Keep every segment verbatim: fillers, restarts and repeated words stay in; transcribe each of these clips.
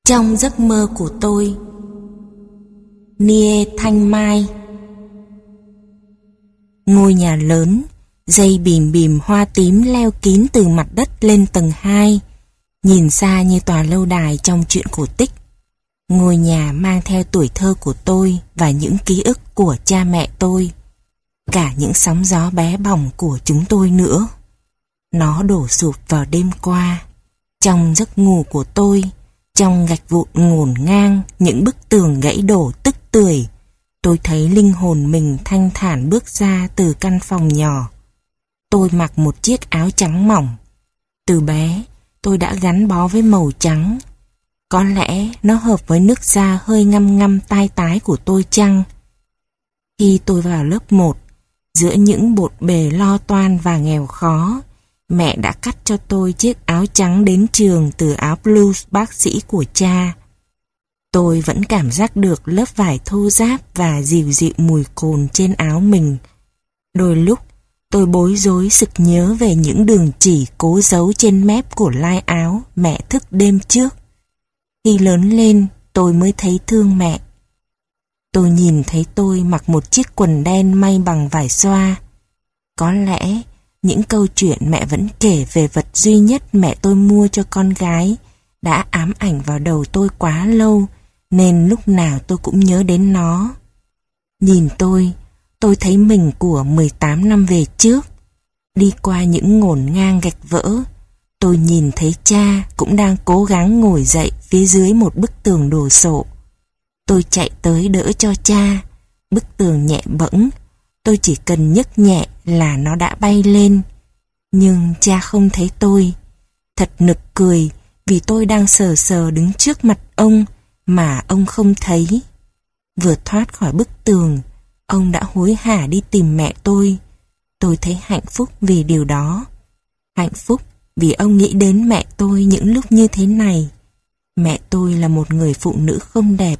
Trong giấc mơ của tôi. Nie Thanh Mai. Ngôi nhà lớn, dây bìm bìm hoa tím leo kín từ mặt đất lên tầng hai, nhìn xa như tòa lâu đài trong truyện cổ tích. Ngôi nhà mang theo tuổi thơ của tôi và những ký ức của cha mẹ tôi, cả những sóng gió bé bỏng của chúng tôi nữa. Nó đổ sụp vào đêm qua. Trong giấc ngủ của tôi, trong gạch vụn ngổn ngang những bức tường gãy đổ tức tưởi, tôi thấy linh hồn mình thanh thản bước ra từ căn phòng nhỏ. Tôi mặc một chiếc áo trắng mỏng. Từ bé, tôi đã gắn bó với màu trắng. Có lẽ nó hợp với nước da hơi ngăm ngăm tai tái của tôi chăng? Khi tôi vào lớp một, giữa những bộn bề lo toan và nghèo khó, mẹ đã cắt cho tôi chiếc áo trắng đến trường từ áo blues bác sĩ của cha. Tôi vẫn cảm giác được lớp vải thô ráp và dịu dịu mùi cồn trên áo mình. Đôi lúc, tôi bối rối sực nhớ về những đường chỉ cố giấu trên mép của lai áo mẹ thức đêm trước. Khi lớn lên, tôi mới thấy thương mẹ. Tôi nhìn thấy tôi mặc một chiếc quần đen may bằng vải xoa. Có lẽ những câu chuyện mẹ vẫn kể về vật duy nhất mẹ tôi mua cho con gái đã ám ảnh vào đầu tôi quá lâu, nên lúc nào tôi cũng nhớ đến nó. Nhìn tôi, tôi thấy mình của mười tám năm về trước. Đi qua những ngổn ngang gạch vỡ, tôi nhìn thấy cha cũng đang cố gắng ngồi dậy phía dưới một bức tường đổ sộ. Tôi chạy tới đỡ cho cha. Bức tường nhẹ bẫng, tôi chỉ cần nhấc nhẹ là nó đã bay lên. Nhưng cha không thấy tôi. Thật nực cười vì tôi đang sờ sờ đứng trước mặt ông mà ông không thấy. Vừa thoát khỏi bức tường, ông đã hối hả đi tìm mẹ tôi. Tôi thấy hạnh phúc vì điều đó. Hạnh phúc vì ông nghĩ đến mẹ tôi những lúc như thế này. Mẹ tôi là một người phụ nữ không đẹp.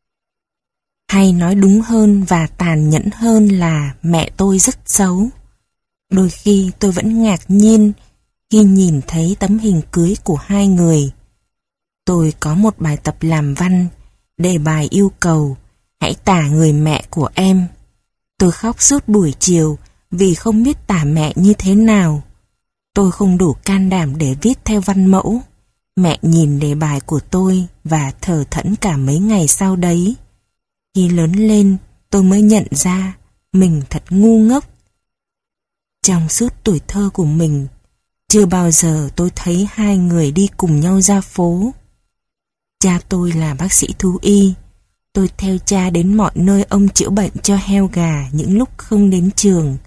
Hay nói đúng hơn và tàn nhẫn hơn là mẹ tôi rất xấu. Đôi khi tôi vẫn ngạc nhiên khi nhìn thấy tấm hình cưới của hai người. Tôi có một bài tập làm văn, đề bài yêu cầu hãy tả người mẹ của em. Tôi khóc suốt buổi chiều vì không biết tả mẹ như thế nào. Tôi không đủ can đảm để viết theo văn mẫu. Mẹ nhìn đề bài của tôi và thờ thẫn cả mấy ngày sau đấy. Khi lớn lên, tôi mới nhận ra mình thật ngu ngốc. Trong suốt tuổi thơ của mình, chưa bao giờ tôi thấy hai người đi cùng nhau ra phố. Cha tôi là bác sĩ thú y. Tôi theo cha đến mọi nơi ông chữa bệnh cho heo gà những lúc không đến trường.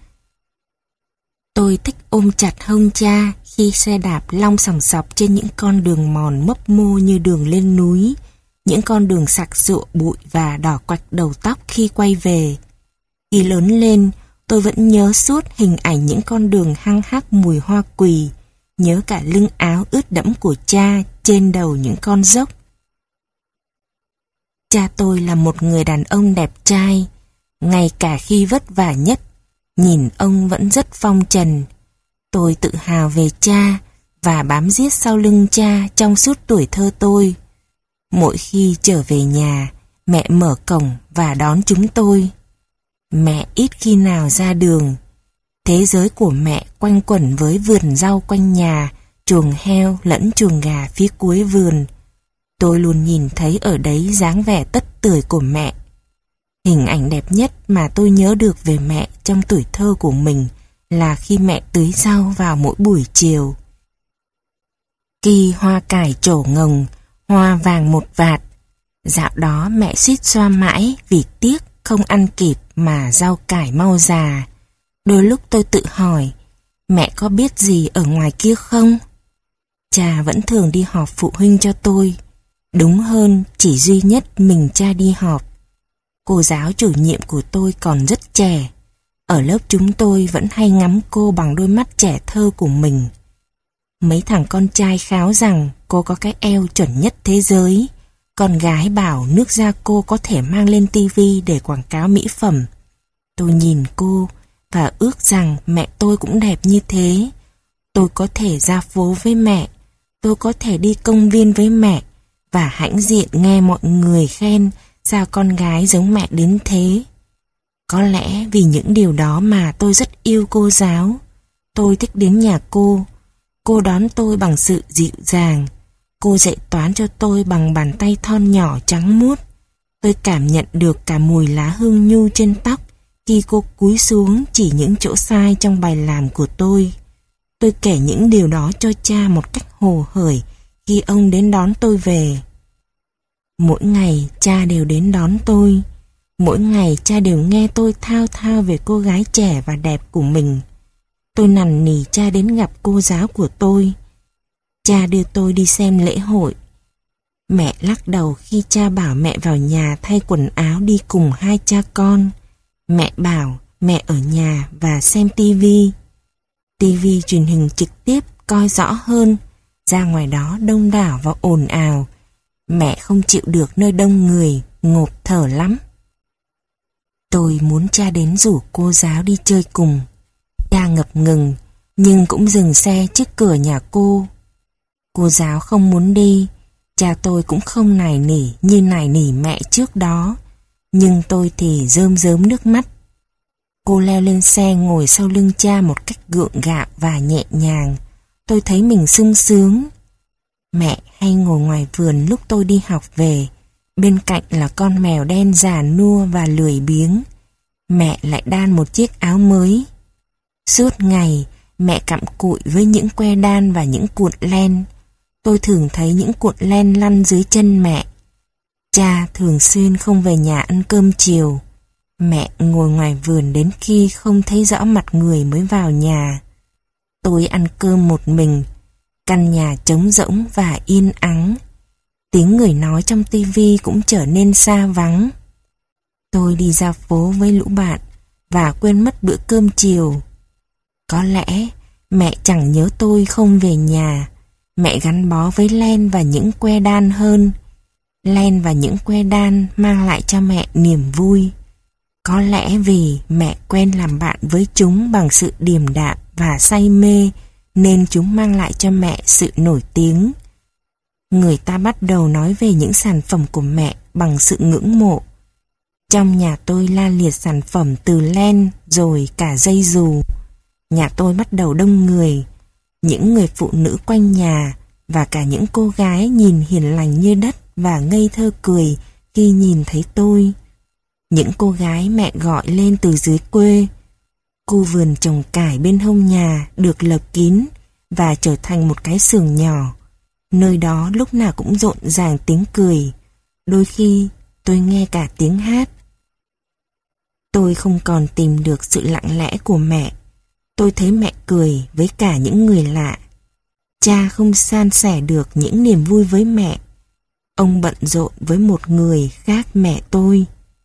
Tôi thích ôm chặt hông cha khi xe đạp long sòng sọc trên những con đường mòn mấp mô như đường lên núi, những con đường sặc sụa bụi và đỏ quạch đầu tóc khi quay về. Khi lớn lên, tôi vẫn nhớ suốt hình ảnh những con đường hăng hắc mùi hoa quỳ, nhớ cả lưng áo ướt đẫm của cha trên đầu những con dốc. Cha tôi là một người đàn ông đẹp trai, ngay cả khi vất vả nhất, nhìn ông vẫn rất phong trần. Tôi tự hào về cha và bám riết sau lưng cha trong suốt tuổi thơ tôi. Mỗi khi trở về nhà, mẹ mở cổng và đón chúng tôi. Mẹ ít khi nào ra đường. Thế giới của mẹ quanh quẩn với vườn rau quanh nhà, chuồng heo lẫn chuồng gà phía cuối vườn. Tôi luôn nhìn thấy ở đấy dáng vẻ tất tưởi của mẹ. Hình ảnh đẹp nhất mà tôi nhớ được về mẹ trong tuổi thơ của mình là khi mẹ tưới rau vào mỗi buổi chiều. Khi hoa cải trổ ngồng, hoa vàng một vạt. Dạo đó mẹ suýt xoa mãi vì tiếc không ăn kịp mà rau cải mau già. Đôi lúc tôi tự hỏi, mẹ có biết gì ở ngoài kia không? Cha vẫn thường đi họp phụ huynh cho tôi. Đúng hơn, chỉ duy nhất mình cha đi họp. Cô giáo chủ nhiệm của tôi còn rất trẻ. Ở lớp chúng tôi vẫn hay ngắm cô bằng đôi mắt trẻ thơ của mình. Mấy thằng con trai kháo rằng cô có cái eo chuẩn nhất thế giới. Con gái bảo nước da cô có thể mang lên tivi để quảng cáo mỹ phẩm. Tôi nhìn cô và ước rằng mẹ tôi cũng đẹp như thế. Tôi có thể ra phố với mẹ. Tôi có thể đi công viên với mẹ. và hãnh diện nghe mọi người khen sao con gái giống mẹ đến thế. Có lẽ vì những điều đó mà tôi rất yêu cô giáo. Tôi thích đến nhà cô. Cô đón tôi bằng sự dịu dàng. Cô dạy toán cho tôi bằng bàn tay thon nhỏ trắng muốt. Tôi cảm nhận được cả mùi lá hương nhu trên tóc khi cô cúi xuống chỉ những chỗ sai trong bài làm của tôi. Tôi kể những điều đó cho cha một cách hồ hởi khi ông đến đón tôi về. Mỗi ngày cha đều đến đón tôi. Mỗi ngày cha đều nghe tôi thao thao về cô gái trẻ và đẹp của mình. Tôi năn nỉ cha đến gặp cô giáo của tôi. Cha đưa tôi đi xem lễ hội. Mẹ lắc đầu khi cha bảo mẹ vào nhà thay quần áo đi cùng hai cha con. Mẹ bảo mẹ ở nhà và xem tivi. Tivi truyền hình trực tiếp coi rõ hơn. Ra ngoài đó đông đảo và ồn ào. Mẹ không chịu được nơi đông người, ngộp thở lắm. Tôi muốn cha đến rủ cô giáo đi chơi cùng. Cha ngập ngừng, nhưng cũng dừng xe trước cửa nhà cô. Cô giáo không muốn đi, cha tôi cũng không nài nỉ như nài nỉ mẹ trước đó, nhưng tôi thì rơm rớm nước mắt. Cô leo lên xe ngồi sau lưng cha một cách gượng gạo và nhẹ nhàng. Tôi thấy mình sung sướng. Mẹ hay ngồi ngoài vườn lúc tôi đi học về, bên cạnh là con mèo đen già nua và lười biếng. Mẹ lại đan một chiếc áo mới. Suốt ngày, mẹ cặm cụi với những que đan và những cuộn len. Tôi thường thấy những cuộn len lăn dưới chân mẹ. Cha thường xuyên không về nhà ăn cơm chiều. Mẹ ngồi ngoài vườn đến khi không thấy rõ mặt người mới vào nhà. Tôi ăn cơm một mình. Căn nhà trống rỗng và yên ắng. Tiếng người nói trong tivi cũng trở nên xa vắng. Tôi đi ra phố với lũ bạn và quên mất bữa cơm chiều. Có lẽ mẹ chẳng nhớ tôi không về nhà. Mẹ gắn bó với len và những que đan hơn. Len và những que đan mang lại cho mẹ niềm vui. Có lẽ vì mẹ quen làm bạn với chúng bằng sự điềm đạm và say mê, nên chúng mang lại cho mẹ sự nổi tiếng. Người ta bắt đầu nói về những sản phẩm của mẹ bằng sự ngưỡng mộ. Trong nhà tôi la liệt sản phẩm từ len rồi cả dây dù. Nhà tôi bắt đầu đông người. Những người phụ nữ quanh nhà và cả những cô gái nhìn hiền lành như đất và ngây thơ cười khi nhìn thấy tôi. Những cô gái mẹ gọi lên từ dưới quê. Khu vườn trồng cải bên hông nhà được lợp kín và trở thành một cái xưởng nhỏ. Nơi đó lúc nào cũng rộn ràng tiếng cười. Đôi khi tôi nghe cả tiếng hát. Tôi không còn tìm được sự lặng lẽ của mẹ. Tôi thấy mẹ cười với cả những người lạ. Cha không san sẻ được những niềm vui với mẹ. Ông bận rộn với một người khác mẹ tôi.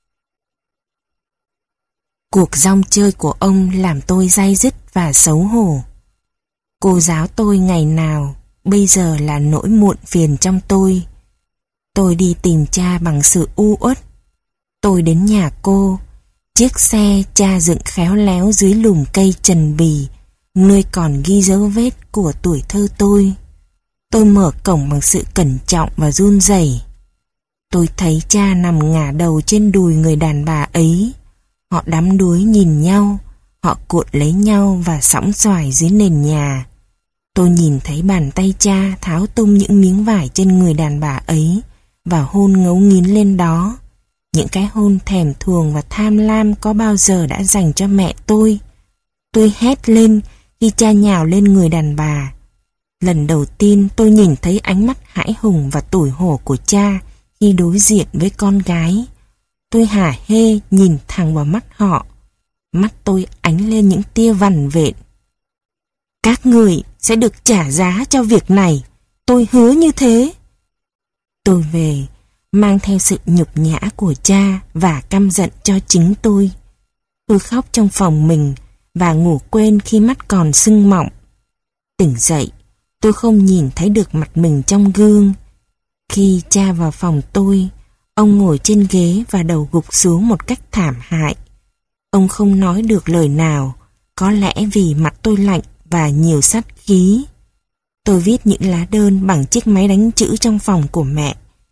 Cuộc rong chơi của ông làm tôi day dứt và xấu hổ. Cô giáo tôi ngày nào bây giờ là nỗi muộn phiền trong tôi. Tôi đi tìm cha bằng sự u uất. Tôi đến nhà cô. Chiếc xe cha dựng khéo léo dưới lùm cây trần bì, nơi còn ghi dấu vết của tuổi thơ tôi. Tôi mở cổng bằng sự cẩn trọng và run rẩy. Tôi thấy cha nằm ngả đầu trên đùi người đàn bà ấy. Họ đắm đuối nhìn nhau, họ cuộn lấy nhau và sõng xoài dưới nền nhà. Tôi nhìn thấy bàn tay cha tháo tung những miếng vải trên người đàn bà ấy và hôn ngấu nghiến lên đó. Những cái hôn thèm thuồng và tham lam có bao giờ đã dành cho mẹ tôi. Tôi hét lên khi cha nhào lên người đàn bà. Lần đầu tiên tôi nhìn thấy ánh mắt hãi hùng và tủi hổ của cha khi đối diện với con gái. Tôi hả hê nhìn thẳng vào mắt họ. Mắt tôi ánh lên những tia vằn vện. Các người sẽ được trả giá cho việc này. Tôi hứa như thế. Tôi về mang theo sự nhục nhã của cha và căm giận cho chính tôi. Tôi khóc trong phòng mình và ngủ quên khi mắt còn sưng mọng. Tỉnh dậy, tôi không nhìn thấy được mặt mình trong gương. Khi cha vào phòng tôi, ông ngồi trên ghế và đầu gục xuống một cách thảm hại. Ông không nói được lời nào, có lẽ vì mặt tôi lạnh và nhiều sát khí. Tôi viết những lá đơn bằng chiếc máy đánh chữ trong phòng của mẹ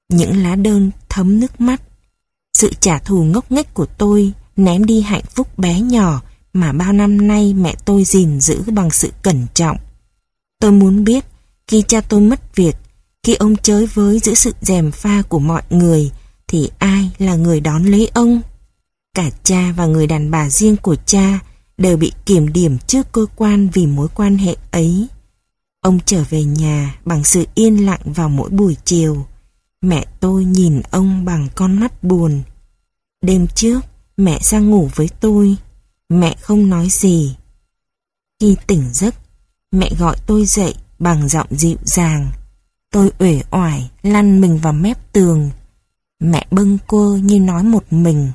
Những lá đơn thấm nước mắt. Sự trả thù ngốc nghếch của tôi ném đi hạnh phúc bé nhỏ mà bao năm nay mẹ tôi gìn giữ bằng sự cẩn trọng. Tôi muốn biết, khi cha tôi mất việc, khi ông chới với giữa sự gièm pha của mọi người, thì ai là người đón lấy ông? Cả cha và người đàn bà riêng của cha đều bị kiểm điểm trước cơ quan vì mối quan hệ ấy. Ông trở về nhà bằng sự yên lặng vào mỗi buổi chiều. Mẹ tôi nhìn ông bằng con mắt buồn. Đêm trước, mẹ ra ngủ với tôi. Mẹ không nói gì. Khi tỉnh giấc, mẹ gọi tôi dậy bằng giọng dịu dàng. Tôi uể oải lăn mình vào mép tường. Mẹ bâng quơ như nói một mình.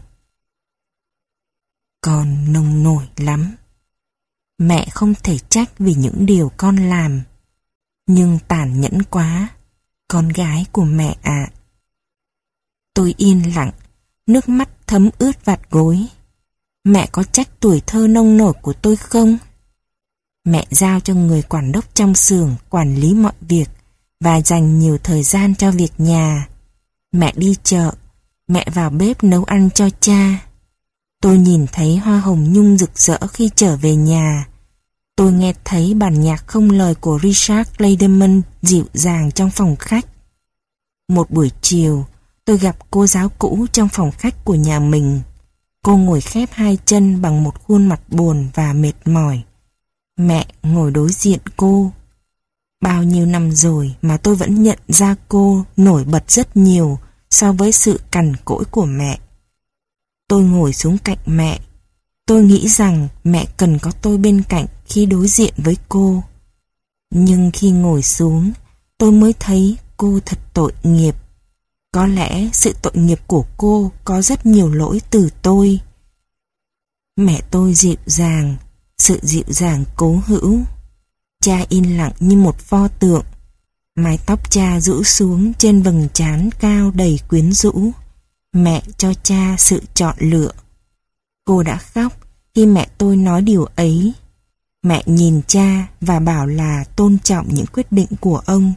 Con nông nổi lắm. Mẹ không thể trách vì những điều con làm. Nhưng tàn nhẫn quá, con gái của mẹ ạ. Tôi yên lặng, nước mắt thấm ướt vạt gối. Mẹ có trách tuổi thơ nông nổi của tôi không? Mẹ giao cho người quản đốc trong xưởng quản lý mọi việc và dành nhiều thời gian cho việc nhà. Mẹ đi chợ, mẹ vào bếp nấu ăn cho cha. Tôi nhìn thấy hoa hồng nhung rực rỡ khi trở về nhà. Tôi nghe thấy bản nhạc không lời của Richard Clayderman dịu dàng trong phòng khách. Một buổi chiều, tôi gặp cô giáo cũ trong phòng khách của nhà mình. Cô ngồi khép hai chân bằng một khuôn mặt buồn và mệt mỏi. Mẹ ngồi đối diện cô. Bao nhiêu năm rồi mà tôi vẫn nhận ra cô nổi bật rất nhiều so với sự cằn cỗi của mẹ. Tôi ngồi xuống cạnh mẹ. Tôi nghĩ rằng mẹ cần có tôi bên cạnh khi đối diện với cô. Nhưng khi ngồi xuống, tôi mới thấy cô thật tội nghiệp. Có lẽ sự tội nghiệp của cô có rất nhiều lỗi từ tôi. Mẹ tôi dịu dàng, sự dịu dàng cố hữu. Cha yên lặng như một pho tượng. Mái tóc cha rũ xuống trên vầng trán cao đầy quyến rũ. Mẹ cho cha sự chọn lựa. Cô đã khóc khi mẹ tôi nói điều ấy. Mẹ nhìn cha và bảo là tôn trọng những quyết định của ông.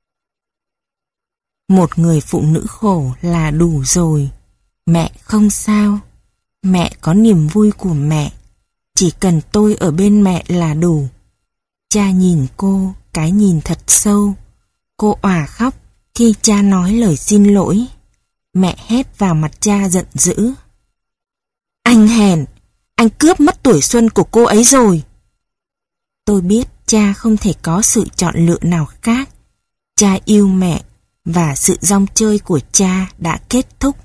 Một người phụ nữ khổ là đủ rồi. Mẹ không sao. Mẹ có niềm vui của mẹ. Chỉ cần tôi ở bên mẹ là đủ. Cha nhìn cô, cái nhìn thật sâu. Cô òa khóc khi cha nói lời xin lỗi. Mẹ hét vào mặt cha giận dữ. Anh hèn, anh cướp mất tuổi xuân của cô ấy rồi. Tôi biết cha không thể có sự chọn lựa nào khác. Cha yêu mẹ và sự rong chơi của cha đã kết thúc.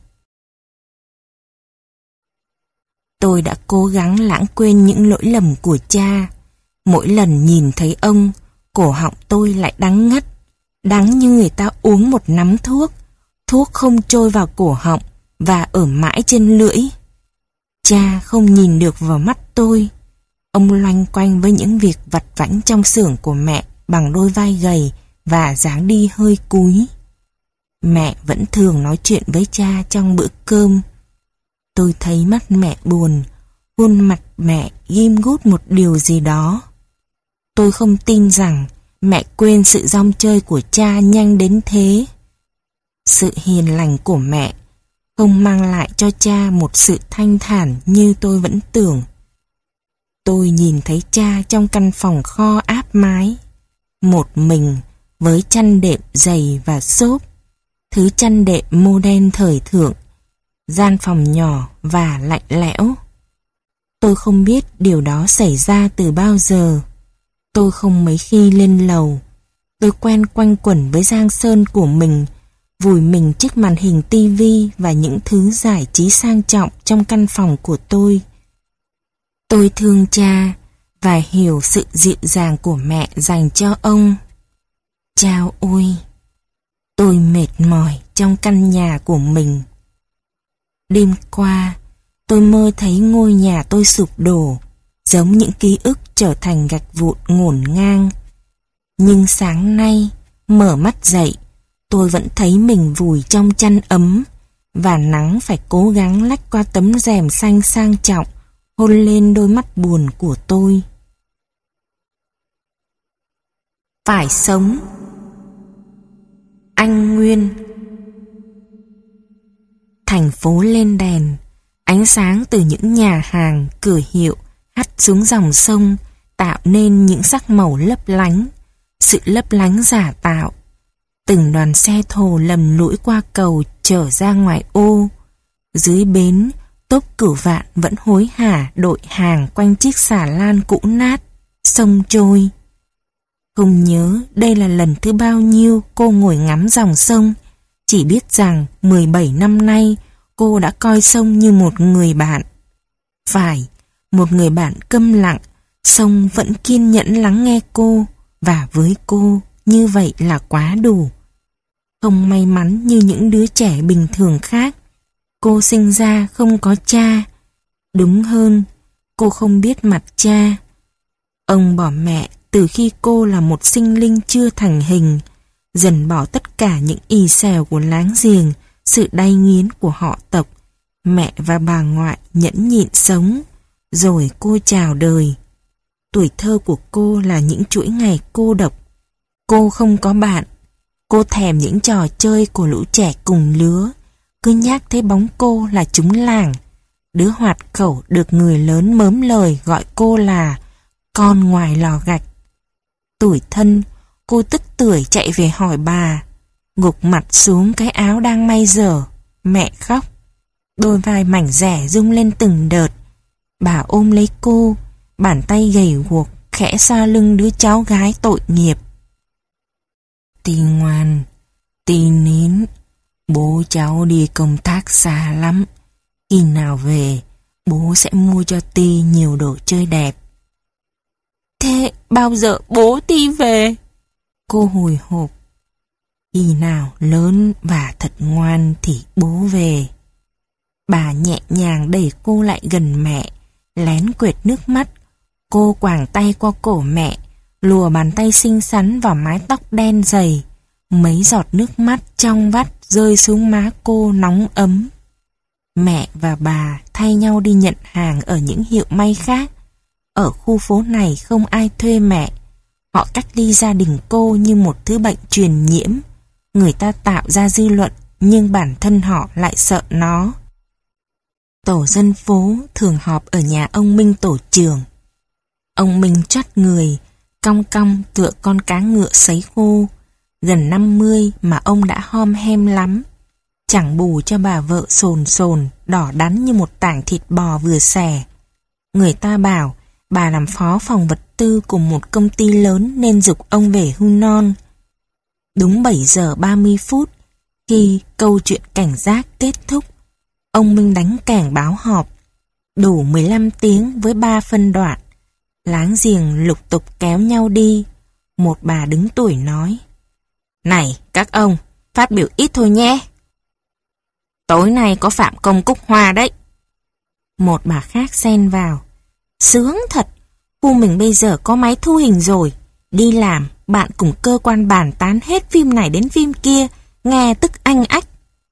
Tôi đã cố gắng lãng quên những lỗi lầm của cha. Mỗi lần nhìn thấy ông, cổ họng tôi lại đắng ngắt. Đắng như người ta uống một nắm thuốc. Thuốc không trôi vào cổ họng và ở mãi trên lưỡi. Cha không nhìn được vào mắt tôi. Ông loanh quanh với những việc vặt vãnh trong xưởng của mẹ bằng đôi vai gầy và dáng đi hơi cúi. Mẹ vẫn thường nói chuyện với cha trong bữa cơm. Tôi thấy mắt mẹ buồn, khuôn mặt mẹ ghim gút một điều gì đó. Tôi không tin rằng mẹ quên sự rong chơi của cha nhanh đến thế. Sự hiền lành của mẹ không mang lại cho cha một sự thanh thản như tôi vẫn tưởng. Tôi nhìn thấy cha trong căn phòng kho áp mái, một mình với chăn đệm dày và xốp, thứ chăn đệm mô đen thời thượng, gian phòng nhỏ và lạnh lẽo. Tôi không biết điều đó xảy ra từ bao giờ. Tôi không mấy khi lên lầu. Tôi quen quanh quẩn với giang sơn của mình, vùi mình trước màn hình tivi và những thứ giải trí sang trọng trong căn phòng của tôi. Tôi thương cha và hiểu sự dịu dàng của mẹ dành cho ông. Chao ôi! Tôi mệt mỏi trong căn nhà của mình. Đêm qua, tôi mơ thấy ngôi nhà tôi sụp đổ, giống những ký ức trở thành gạch vụn ngổn ngang. Nhưng sáng nay, mở mắt dậy, tôi vẫn thấy mình vùi trong chăn ấm, và nắng phải cố gắng lách qua tấm rèm xanh sang trọng, hôn lên đôi mắt buồn của tôi. Phải sống. Anh Nguyên. Thành phố lên đèn, ánh sáng từ những nhà hàng, cửa hiệu hắt xuống dòng sông, tạo nên những sắc màu lấp lánh, sự lấp lánh giả tạo. Từng đoàn xe thồ lầm lũi qua cầu trở ra ngoài ô. Dưới bến, tốp cửu vạn vẫn hối hả đội hàng quanh chiếc xà lan cũ nát, sông trôi. Không nhớ đây là lần thứ bao nhiêu cô ngồi ngắm dòng sông, chỉ biết rằng mười bảy năm nay cô đã coi sông như một người bạn. Phải, một người bạn câm lặng, sông vẫn kiên nhẫn lắng nghe cô, và với cô như vậy là quá đủ. Không may mắn như những đứa trẻ bình thường khác, cô sinh ra không có cha. Đúng hơn, cô không biết mặt cha. Ông bỏ mẹ từ khi cô là một sinh linh chưa thành hình, dần bỏ tất cả những ì xèo của láng giềng, sự đay nghiến của họ tộc. Mẹ và bà ngoại nhẫn nhịn sống, rồi cô chào đời. Tuổi thơ của cô là những chuỗi ngày cô độc. Cô không có bạn. Cô thèm những trò chơi của lũ trẻ cùng lứa. Cứ nhắc thấy bóng cô là chúng làng. Đứa hoạt khẩu được người lớn mớm lời gọi cô là con ngoài lò gạch. Tủi thân, cô tức tưởi chạy về hỏi bà. Gục mặt xuống cái áo đang may dở. Mẹ khóc. Đôi vai mảnh rẻ rung lên từng đợt. Bà ôm lấy cô, bàn tay gầy guộc khẽ xoa lưng đứa cháu gái tội nghiệp. Tì ngoan, Tì nín, bố cháu đi công tác xa lắm. Khi nào về, bố sẽ mua cho Tì nhiều đồ chơi đẹp. Thế bao giờ bố Tì về? Cô hồi hộp. Khi nào lớn và thật ngoan thì bố về. Bà nhẹ nhàng đẩy cô lại gần mẹ, lén quệt nước mắt. Cô quàng tay qua cổ mẹ, lùa bàn tay xinh xắn vào mái tóc đen dày. Mấy giọt nước mắt trong vắt rơi xuống má cô nóng ấm. Mẹ và bà thay nhau đi nhận hàng ở những hiệu may khác. Ở khu phố này không ai thuê mẹ. Họ cách ly gia đình cô như một thứ bệnh truyền nhiễm. Người ta tạo ra dư luận, nhưng bản thân họ lại sợ nó. Tổ dân phố thường họp ở nhà ông Minh tổ trưởng. Ông Minh chót người, cong cong tựa con cá ngựa sấy khô. Gần năm mươi mà ông đã hom hem lắm. Chẳng bù cho bà vợ sồn sồn, đỏ đắn như một tảng thịt bò vừa xẻ. Người ta bảo bà làm phó phòng vật tư của một công ty lớn nên giục ông về hưu non. Đúng bảy giờ ba mươi phút, khi câu chuyện cảnh giác kết thúc, ông Minh đánh kẻng báo họp. Đủ mười lăm tiếng với ba phân đoạn. Láng giềng lục tục kéo nhau đi. Một bà đứng tuổi nói: Này các ông, phát biểu ít thôi nhé. Tối nay có Phạm Công Cúc Hoa đấy. Một bà khác xen vào: Sướng thật, khu mình bây giờ có máy thu hình rồi. Đi làm, bạn cùng cơ quan bàn tán hết phim này đến phim kia, nghe tức anh ách.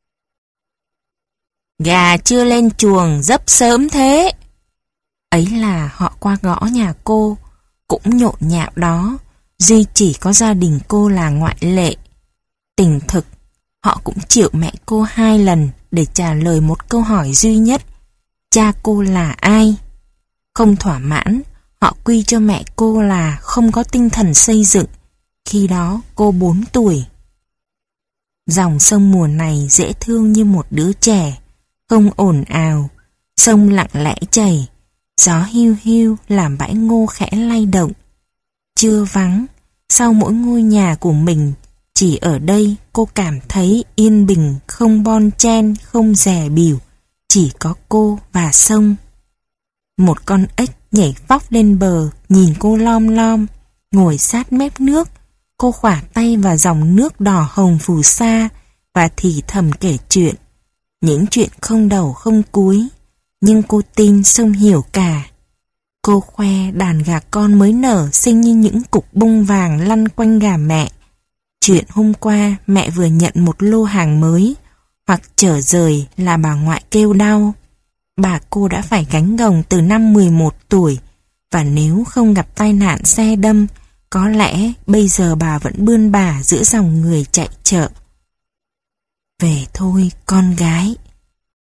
Gà chưa lên chuồng dấp sớm thế. Ấy là họ qua gõ nhà cô, cũng nhộn nhạo đó, duy chỉ có gia đình cô là ngoại lệ. Tình thực, họ cũng chịu mẹ cô hai lần để trả lời một câu hỏi duy nhất: cha cô là ai? Không thỏa mãn, họ quy cho mẹ cô là không có tinh thần xây dựng. Khi đó cô bốn tuổi. Dòng sông mùa này dễ thương như một đứa trẻ, không ồn ào, sông lặng lẽ chảy, gió hiu hiu làm bãi ngô khẽ lay động. Trưa vắng, sau mỗi ngôi nhà của mình, chỉ ở đây cô cảm thấy yên bình, không bon chen, không dè bỉu, chỉ có cô và sông. Một con ếch nhảy vóc lên bờ, nhìn cô lom lom, ngồi sát mép nước. Cô khỏa tay vào dòng nước đỏ hồng phù sa và thì thầm kể chuyện. Những chuyện không đầu không cuối, nhưng cô tin sông hiểu cả. Cô khoe đàn gà con mới nở xinh như những cục bông vàng lăn quanh gà mẹ. Chuyện hôm qua mẹ vừa nhận một lô hàng mới, hoặc trở rời là bà ngoại kêu đau. Bà cô đã phải gánh gồng từ năm mười một tuổi, và nếu không gặp tai nạn xe đâm, có lẽ bây giờ bà vẫn bươn bà giữa dòng người chạy chợ. Về thôi con gái.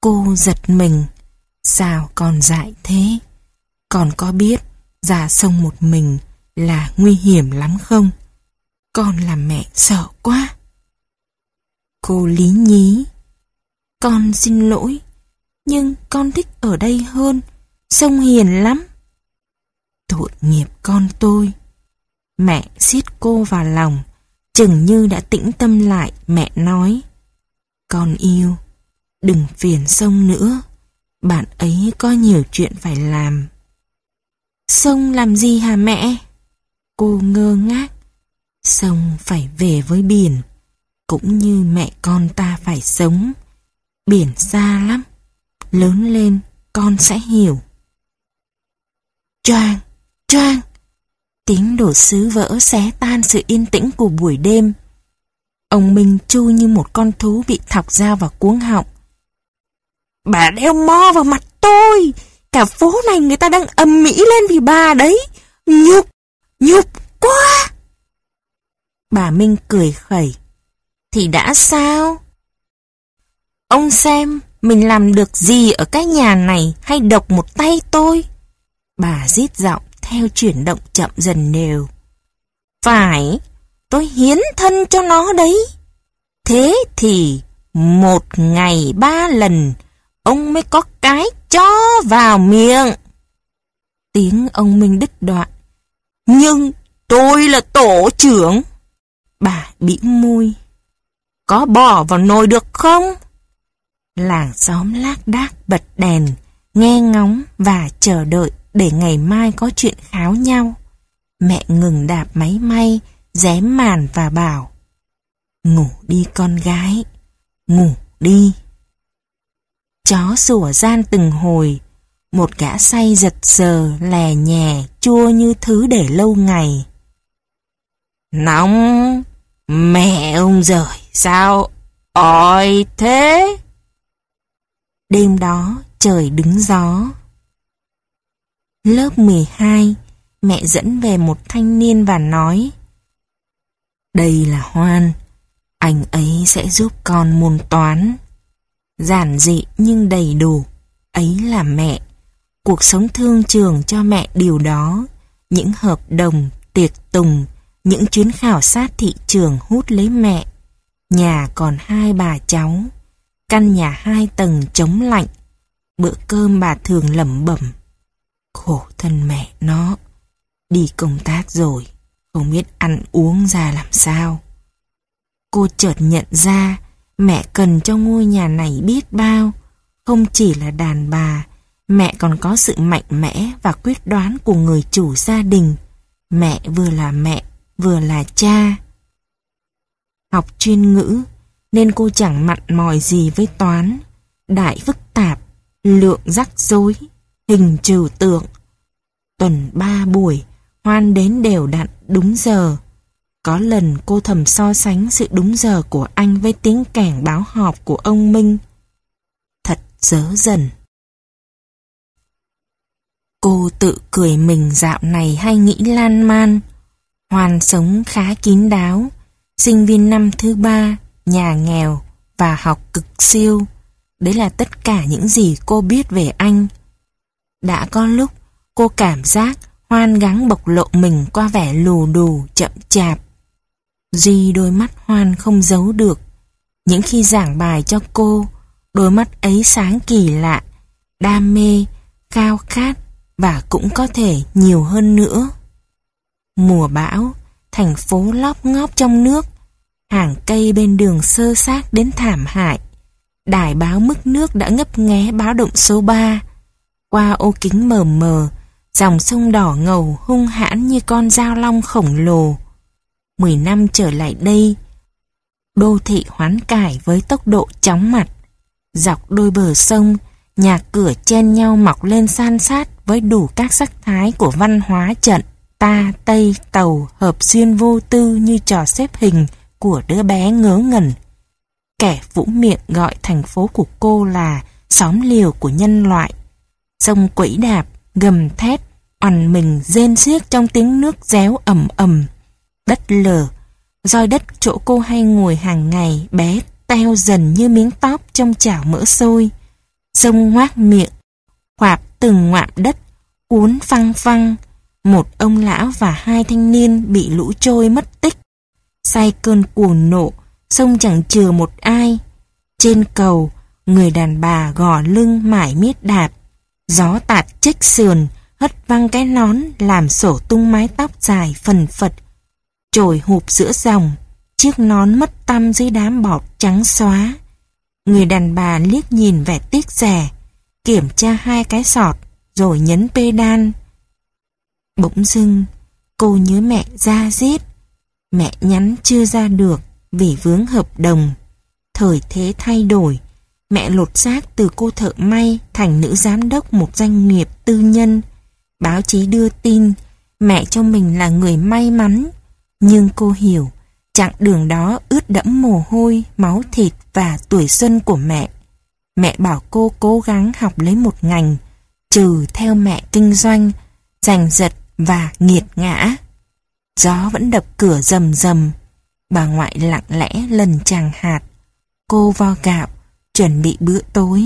Cô giật mình. Sao con dại thế? Con có biết ra sông một mình là nguy hiểm lắm không? Con làm mẹ sợ quá. Cô lý nhí. Con xin lỗi, nhưng con thích ở đây hơn, sông hiền lắm. Tội nghiệp con tôi. Mẹ siết cô vào lòng, chừng như đã tĩnh tâm lại. Mẹ nói: Con yêu, đừng phiền sông nữa, bạn ấy có nhiều chuyện phải làm. Sông làm gì hả mẹ? Cô ngơ ngác. Sông phải về với biển, cũng như mẹ con ta phải sống. Biển xa lắm, lớn lên con sẽ hiểu. Choang, choang, tiếng đồ sứ vỡ xé tan sự yên tĩnh của buổi đêm. Ông Minh chui như một con thú bị thọc dao vào cuống họng. Bà đeo mo vào mặt tôi, cả phố này người ta đang ầm ĩ lên vì bà đấy. Nhục, nhục quá. Bà Minh cười khẩy. Thì đã sao? Ông xem mình làm được gì ở cái nhà này hay độc một tay tôi? Bà rít giọng theo chuyển động chậm dần đều. Phải, tôi hiến thân cho nó đấy. Thế thì một ngày ba lần ông mới có cái cho vào miệng. Tiếng ông Minh đứt đoạn. Nhưng tôi là tổ trưởng. Bà bĩu môi. Có bỏ vào nồi được không? Làng xóm lác đác bật đèn, nghe ngóng và chờ đợi để ngày mai có chuyện kháo nhau. Mẹ ngừng đạp máy may, rém màn và bảo: Ngủ đi con gái, ngủ đi. Chó sủa gian từng hồi, một gã say giật giờ lè nhè chua như thứ để lâu ngày. Nóng, mẹ ông giời, sao oi thế? Đêm đó trời đứng gió. Lớp mười hai, mẹ dẫn về một thanh niên và nói: Đây là Hoan, anh ấy sẽ giúp con môn toán. Giản dị nhưng đầy đủ, ấy là mẹ. Cuộc sống thương trường cho mẹ điều đó. Những hợp đồng, tiệc tùng, những chuyến khảo sát thị trường hút lấy mẹ. Nhà còn hai bà cháu, căn nhà hai tầng chống lạnh. Bữa cơm bà thường lẩm bẩm: Khổ thân mẹ nó, đi công tác rồi, không biết ăn uống ra làm sao. Cô chợt nhận ra mẹ cần cho ngôi nhà này biết bao. Không chỉ là đàn bà, mẹ còn có sự mạnh mẽ và quyết đoán của người chủ gia đình. Mẹ vừa là mẹ, vừa là cha. Học chuyên ngữ, nên cô chẳng mặn mòi gì với toán. Đại phức tạp, lượng rắc rối, hình trừu tượng. Tuần ba buổi, Hoan đến đều đặn đúng giờ. Có lần cô thầm so sánh sự đúng giờ của anh với tiếng kẻng báo họp của ông Minh. Thật dớ dần. Cô tự cười mình dạo này hay nghĩ lan man. Hoan sống khá kín đáo, sinh viên năm thứ ba, nhà nghèo và học cực siêu. Đấy là tất cả những gì cô biết về anh. Đã có lúc cô cảm giác Hoan gắng bộc lộ mình qua vẻ lù đù, chậm chạp. Duy đôi mắt Hoan không giấu được. Những khi giảng bài cho cô, đôi mắt ấy sáng kỳ lạ, đam mê, khao khát và cũng có thể nhiều hơn nữa. Mùa bão, thành phố lóp ngóp trong nước, hàng cây bên đường xơ xác đến thảm hại. Đài báo mức nước đã ngấp nghé báo động số ba. Qua ô kính mờ mờ, dòng sông đỏ ngầu hung hãn như con dao long khổng lồ. Mười năm trở lại đây, đô thị hoán cải với tốc độ chóng mặt. Dọc đôi bờ sông, nhà cửa chen nhau mọc lên san sát với đủ các sắc thái của văn hóa trận ta tây tàu hợp duyên vô tư như trò xếp hình của đứa bé ngớ ngẩn. Kẻ vũ miệng gọi thành phố của cô là xóm liều của nhân loại. Sông quẫy đạp, gầm thét, oằn mình rên xiếc trong tiếng nước réo ầm ầm. Đất lở, roi đất chỗ cô hay ngồi hàng ngày bé teo dần như miếng tóp trong chảo mỡ sôi. sông ngoác miệng, khoạp từng ngoạm đất, uốn phăng phăng. Một ông lão và hai thanh niên bị lũ trôi mất tích. Say cơn cuồng nộ, sông chẳng chừa một ai. Trên cầu, người đàn bà gò lưng mải miết đạp. Gió tạt chếch sườn, hất văng cái nón làm sổ tung mái tóc dài phần phật. Trồi hụp giữa dòng, chiếc nón mất tăm dưới đám bọt trắng xóa. Người đàn bà liếc nhìn vẻ tiếc rẻ, kiểm tra hai cái sọt, rồi nhấn pedal. Bỗng dưng, cô nhớ mẹ ra diết. Mẹ nhắn chưa ra được vì vướng hợp đồng. Thời thế thay đổi, mẹ lột xác từ cô thợ may thành nữ giám đốc một doanh nghiệp tư nhân. Báo chí đưa tin mẹ cho mình là người may mắn. Nhưng cô hiểu, chặng đường đó ướt đẫm mồ hôi, máu thịt và tuổi xuân của mẹ. Mẹ bảo cô cố gắng học lấy một ngành, trừ theo mẹ kinh doanh, giành giật và nghiệt ngã. Gió vẫn đập cửa rầm rầm. Bà ngoại lặng lẽ lần chàng hạt. Cô vo gạo, chuẩn bị bữa tối.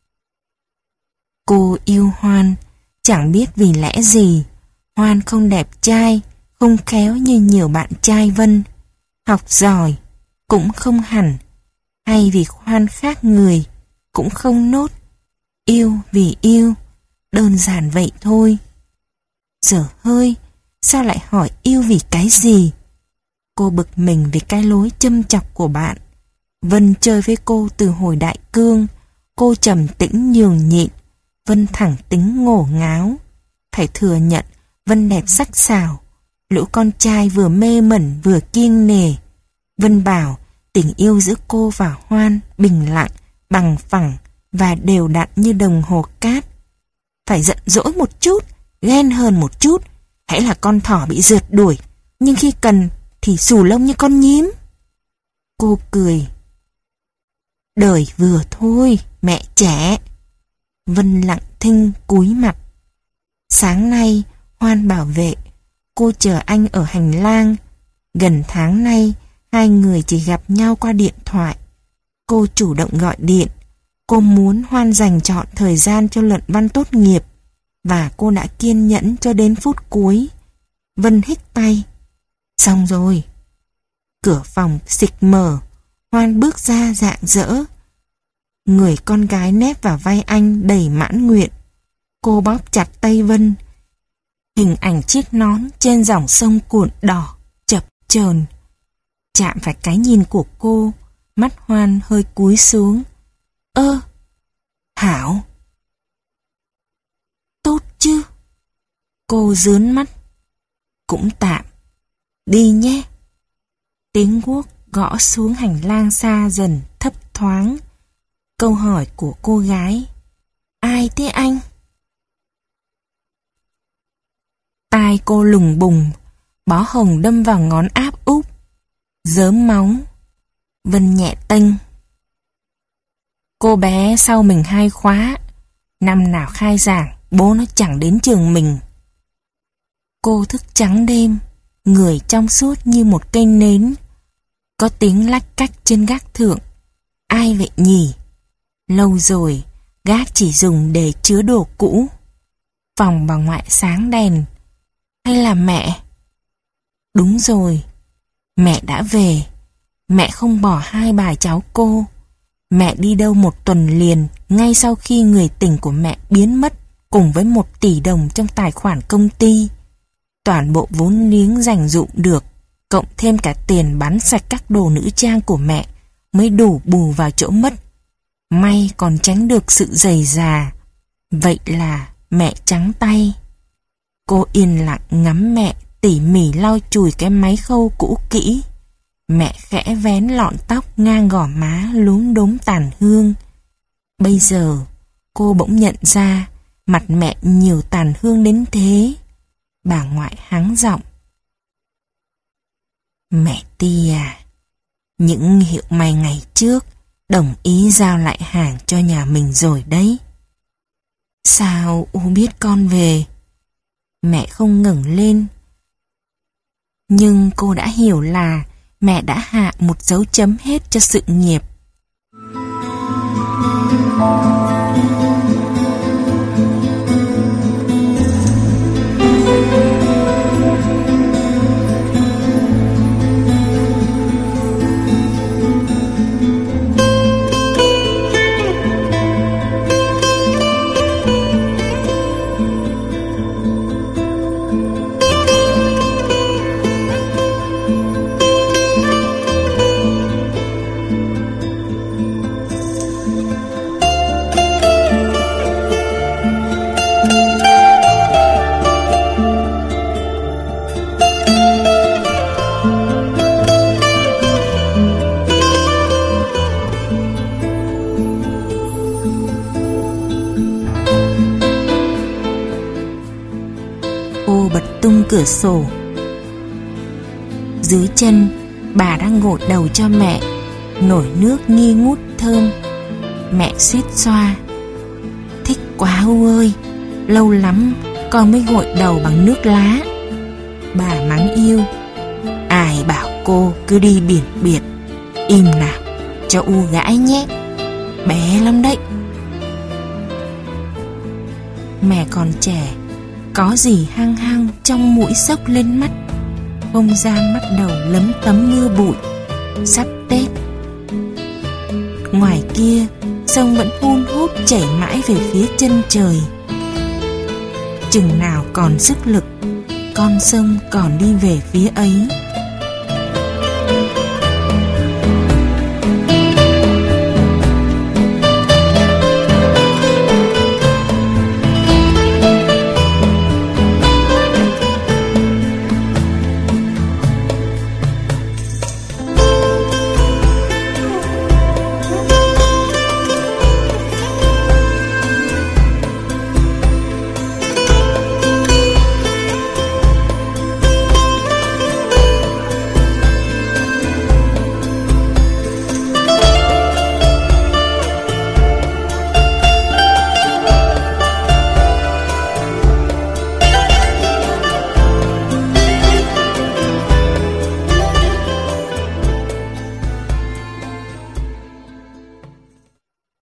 Cô yêu Hoan, chẳng biết vì lẽ gì. Hoan không đẹp trai, không khéo như nhiều bạn trai Vân. Học giỏi, cũng không hẳn. Hay vì Hoan khác người, cũng không nốt. Yêu vì yêu, đơn giản vậy thôi. Dở hơi, sao lại hỏi yêu vì cái gì? Cô bực mình vì cái lối châm chọc của bạn. Vân chơi với cô từ hồi đại cương. Cô trầm tĩnh nhường nhịn, Vân thẳng tính ngổ ngáo. Phải thừa nhận Vân đẹp sắc sảo. Lũ con trai vừa mê mẩn vừa kiêng nể. Vân bảo tình yêu giữa cô và Hoan bình lặng, bằng phẳng và đều đặn như đồng hồ cát. Phải giận dỗi một chút, ghen hờn một chút, hãy là con thỏ bị rượt đuổi, nhưng khi cần thì xù lông như con nhím. Cô cười. Đời vừa thôi, mẹ trẻ. Vân lặng thinh cúi mặt. Sáng nay, Hoan bảo vệ. Cô chờ anh ở hành lang. Gần tháng nay, hai người chỉ gặp nhau qua điện thoại. Cô chủ động gọi điện. Cô muốn Hoan dành trọn thời gian cho luận văn tốt nghiệp. Và cô đã kiên nhẫn cho đến phút cuối. Vân hít tay. Xong rồi. Cửa phòng xịch mở. Hoan bước ra rạng rỡ. Người con gái nép vào vai anh đầy mãn nguyện. Cô bóp chặt tay Vân. Hình ảnh chiếc nón trên dòng sông cuộn đỏ, chập chờn. Chạm phải cái nhìn của cô, mắt Hoan hơi cúi xuống. Ơ, Hảo. Tốt chứ? Cô rướn mắt. Cũng tạm. Đi nhé. Tiếng guốc gõ xuống hành lang xa dần, thấp thoáng. Câu hỏi của cô gái. Ai thế anh? Tai cô lùng bùng, bó hồng đâm vào ngón áp úp. Dớm máu. Vân nhẹ tênh. Cô bé sau mình hai khóa. Năm nào khai giảng, bố nó chẳng đến trường mình. Cô thức trắng đêm, người trong suốt như một cây nến. Có tiếng lách cách trên gác thượng. Ai vậy nhỉ? Lâu rồi, gác chỉ dùng để chứa đồ cũ. Phòng bà ngoại sáng đèn. Hay là mẹ? Đúng rồi, mẹ đã về. Mẹ không bỏ hai bà cháu cô. Mẹ đi đâu một tuần liền ngay sau khi người tình của mẹ biến mất cùng với một tỷ đồng trong tài khoản công ty. Toàn bộ vốn liếng dành dụm được, cộng thêm cả tiền bán sạch các đồ nữ trang của mẹ mới đủ bù vào chỗ mất. May còn tránh được sự dày già. Vậy là mẹ trắng tay. Cô yên lặng ngắm mẹ tỉ mỉ lau chùi cái máy khâu cũ kỹ. Mẹ khẽ vén lọn tóc ngang gò má lúm đốm tàn hương. Bây giờ cô bỗng nhận ra mặt mẹ nhiều tàn hương đến thế. Bà ngoại hắng giọng. Mẹ Ti à, những hiệu may ngày trước đồng ý giao lại hàng cho nhà mình rồi đấy. Sao U biết con về? Mẹ không ngẩng lên. Nhưng cô đã hiểu là mẹ đã hạ một dấu chấm hết cho sự nghiệp. cửa sổ. Dưới chân, bà đang gội đầu cho mẹ, nổi nước nghi ngút thơm. Mẹ suýt xoa: thích quá U ơi, lâu lắm con mới gội đầu bằng nước lá. Bà mắng yêu: ai bảo cô cứ đi biển biệt, im nào cho U gãi nhé, bé lắm đấy. Mẹ còn trẻ, có gì hăng hăng trong mũi xốc lên mắt. Không gian bắt đầu lấm tấm mưa bụi. Sắp Tết. Ngoài kia, sông vẫn hun hút chảy mãi về phía chân trời. Chừng nào còn sức lực, con sông còn đi về phía ấy.